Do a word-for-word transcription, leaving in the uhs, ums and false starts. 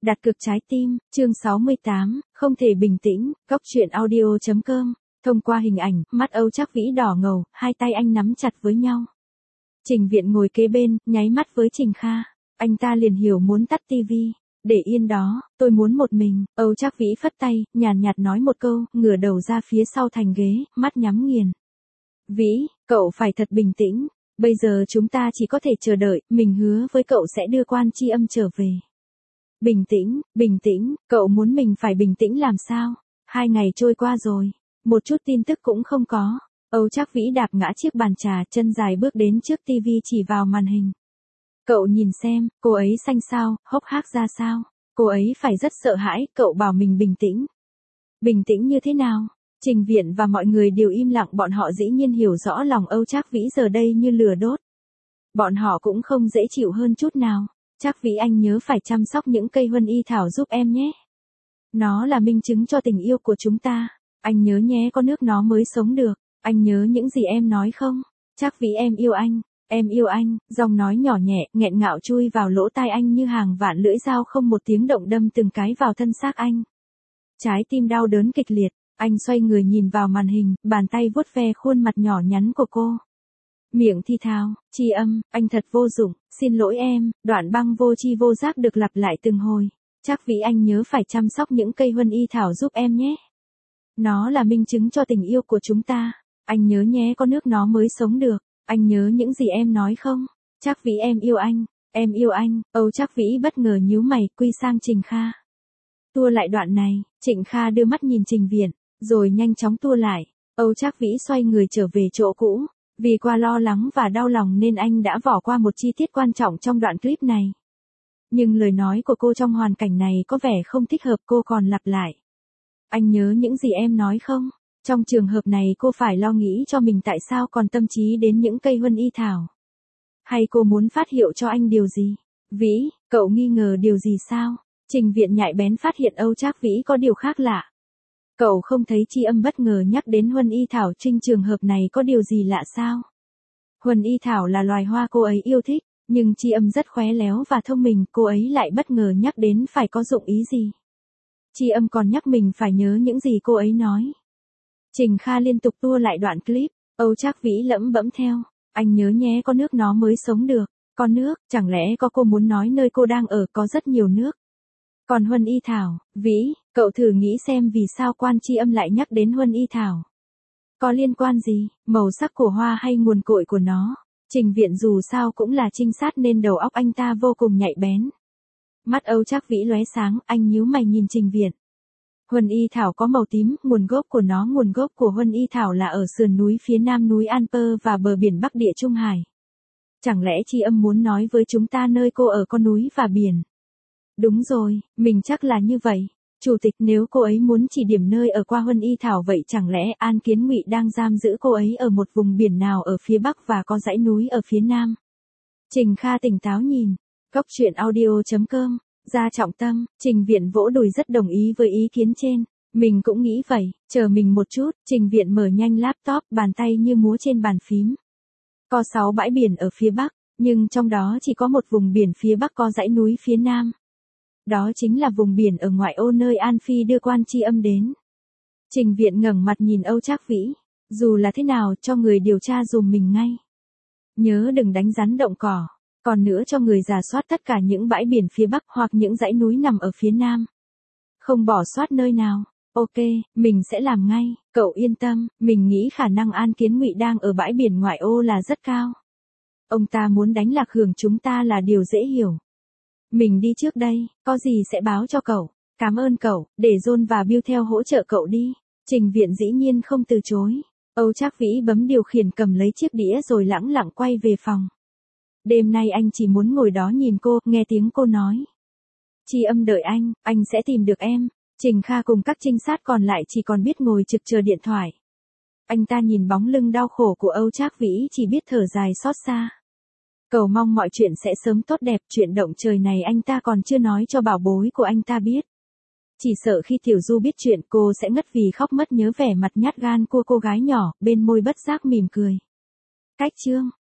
Đặt cược trái tim, chương sáu mươi tám, không thể bình tĩnh, góc truyện audio chấm com. Thông qua hình ảnh, mắt Âu Trác Vĩ đỏ ngầu, hai tay anh nắm chặt với nhau. Trình Viện ngồi kế bên, nháy mắt với Trình Kha. Anh ta liền hiểu muốn tắt tivi. Để yên đó, tôi muốn một mình. Âu Trác Vĩ phất tay, nhàn nhạt nói một câu, ngửa đầu ra phía sau thành ghế, mắt nhắm nghiền. Vĩ, cậu phải thật bình tĩnh. Bây giờ chúng ta chỉ có thể chờ đợi, mình hứa với cậu sẽ đưa Quan Tri Âm trở về. Bình tĩnh, bình tĩnh, cậu muốn mình phải bình tĩnh làm sao? Hai ngày trôi qua rồi, một chút tin tức cũng không có. Âu Trác Vĩ đạp ngã chiếc bàn trà, chân dài bước đến trước tivi chỉ vào màn hình. Cậu nhìn xem, cô ấy xanh xao, hốc hác ra sao? Cô ấy phải rất sợ hãi, cậu bảo mình bình tĩnh. Bình tĩnh như thế nào? Trình Viện và mọi người đều im lặng, bọn họ dĩ nhiên hiểu rõ lòng Âu Trác Vĩ giờ đây như lửa đốt. Bọn họ cũng không dễ chịu hơn chút nào. Trác Vĩ, anh nhớ phải chăm sóc những cây huân y thảo giúp em nhé. Nó là minh chứng cho tình yêu của chúng ta. Anh nhớ nhé, có nước nó mới sống được. Anh nhớ những gì em nói không? Trác Vĩ, em yêu anh. Em yêu anh. Giọng nói nhỏ nhẹ, nghẹn ngào chui vào lỗ tai anh như hàng vạn lưỡi dao không một tiếng động đâm từng cái vào thân xác anh. Trái tim đau đớn kịch liệt. Anh xoay người nhìn vào màn hình, bàn tay vuốt ve khuôn mặt nhỏ nhắn của cô. Miệng thi thào, Tri Âm, anh thật vô dụng, xin lỗi em. Đoạn băng vô tri vô giác được lặp lại từng hồi. Trác Vĩ, anh nhớ phải chăm sóc những cây huân y thảo giúp em nhé. Nó là minh chứng cho tình yêu của chúng ta. Anh nhớ nhé, có nước nó mới sống được. Anh nhớ những gì em nói không? Trác Vĩ, em yêu anh. Em yêu anh. Âu Trác Vĩ bất ngờ nhíu mày, quy sang Trình Kha. Tua lại đoạn này. Trịnh Kha đưa mắt nhìn Trình Viện, rồi nhanh chóng tua lại. Âu Trác Vĩ xoay người trở về chỗ cũ. Vì qua lo lắng và đau lòng nên anh đã bỏ qua một chi tiết quan trọng trong đoạn clip này. Nhưng lời nói của cô trong hoàn cảnh này có vẻ không thích hợp, cô còn lặp lại. Anh nhớ những gì em nói không? Trong trường hợp này cô phải lo nghĩ cho mình tại sao còn tâm trí đến những cây huân y thảo. Hay cô muốn phát hiệu cho anh điều gì? Vĩ, cậu nghi ngờ điều gì sao? Trình Viện nhạy bén phát hiện Âu Trác Vĩ có điều khác lạ. Cậu không thấy Tri Âm bất ngờ nhắc đến huân y thảo, trên trường hợp này có điều gì lạ sao? Huân y thảo là loài hoa cô ấy yêu thích, nhưng Tri Âm rất khéo léo và thông minh, cô ấy lại bất ngờ nhắc đến phải có dụng ý gì? Tri Âm còn nhắc mình phải nhớ những gì cô ấy nói. Trình Kha liên tục tua lại đoạn clip, Âu Trác Vĩ lẩm bẩm theo. Anh nhớ nhé, có nước nó mới sống được. Con nước, chẳng lẽ có cô muốn nói nơi cô đang ở có rất nhiều nước? Còn huân y thảo, Vĩ, cậu thử nghĩ xem vì sao Quan Tri Âm lại nhắc đến huân y thảo. Có liên quan gì, màu sắc của hoa hay nguồn cội của nó? Trình Viện dù sao cũng là trinh sát nên đầu óc anh ta vô cùng nhạy bén. Mắt Âu Trác Vĩ lóe sáng, anh nhíu mày nhìn Trình Viện. Huân y thảo có màu tím, nguồn gốc của nó, nguồn gốc của huân y thảo là ở sườn núi phía nam núi Alper và bờ biển Bắc Địa Trung Hải. Chẳng lẽ Tri Âm muốn nói với chúng ta nơi cô ở có núi và biển? Đúng rồi, mình chắc là như vậy. Chủ tịch, nếu cô ấy muốn chỉ điểm nơi ở qua huân y thảo vậy chẳng lẽ An Kiến Ngụy đang giam giữ cô ấy ở một vùng biển nào ở phía bắc và có dãy núi ở phía nam? Trình Kha tỉnh táo nhìn. Góc truyện audio chấm com. Ra trọng tâm, Trình Viện vỗ đùi rất đồng ý với ý kiến trên. Mình cũng nghĩ vậy, chờ mình một chút. Trình Viện mở nhanh laptop, bàn tay như múa trên bàn phím. Có sáu bãi biển ở phía bắc, nhưng trong đó chỉ có một vùng biển phía bắc có dãy núi phía nam. Đó chính là vùng biển ở ngoại ô nơi An Phi đưa Quan Tri Âm đến. Trình Viện ngẩng mặt nhìn Âu Trác Vĩ. Dù là thế nào, cho người điều tra dùm mình ngay. Nhớ đừng đánh rắn động cỏ. Còn nữa, cho người rà soát tất cả những bãi biển phía bắc hoặc những dãy núi nằm ở phía nam. Không bỏ sót nơi nào. Ok, mình sẽ làm ngay. Cậu yên tâm, mình nghĩ khả năng An Kiến Ngụy đang ở bãi biển ngoại ô là rất cao. Ông ta muốn đánh lạc hướng chúng ta là điều dễ hiểu. Mình đi trước đây, có gì sẽ báo cho cậu. Cảm ơn cậu, để John và Bill theo hỗ trợ cậu đi. Trình Viện dĩ nhiên không từ chối. Âu Trác Vĩ bấm điều khiển, cầm lấy chiếc đĩa rồi lẳng lặng quay về phòng. Đêm nay anh chỉ muốn ngồi đó nhìn cô, nghe tiếng cô nói. Tri Âm đợi anh, anh sẽ tìm được em. Trình Kha cùng các trinh sát còn lại chỉ còn biết ngồi trực chờ điện thoại. Anh ta nhìn bóng lưng đau khổ của Âu Trác Vĩ chỉ biết thở dài xót xa. Cầu mong mọi chuyện sẽ sớm tốt đẹp, chuyện động trời này anh ta còn chưa nói cho bảo bối của anh ta biết. Chỉ sợ khi Tiểu Du biết chuyện cô sẽ ngất vì khóc mất, nhớ vẻ mặt nhát gan của cô gái nhỏ, bên môi bất giác mỉm cười. Cách chương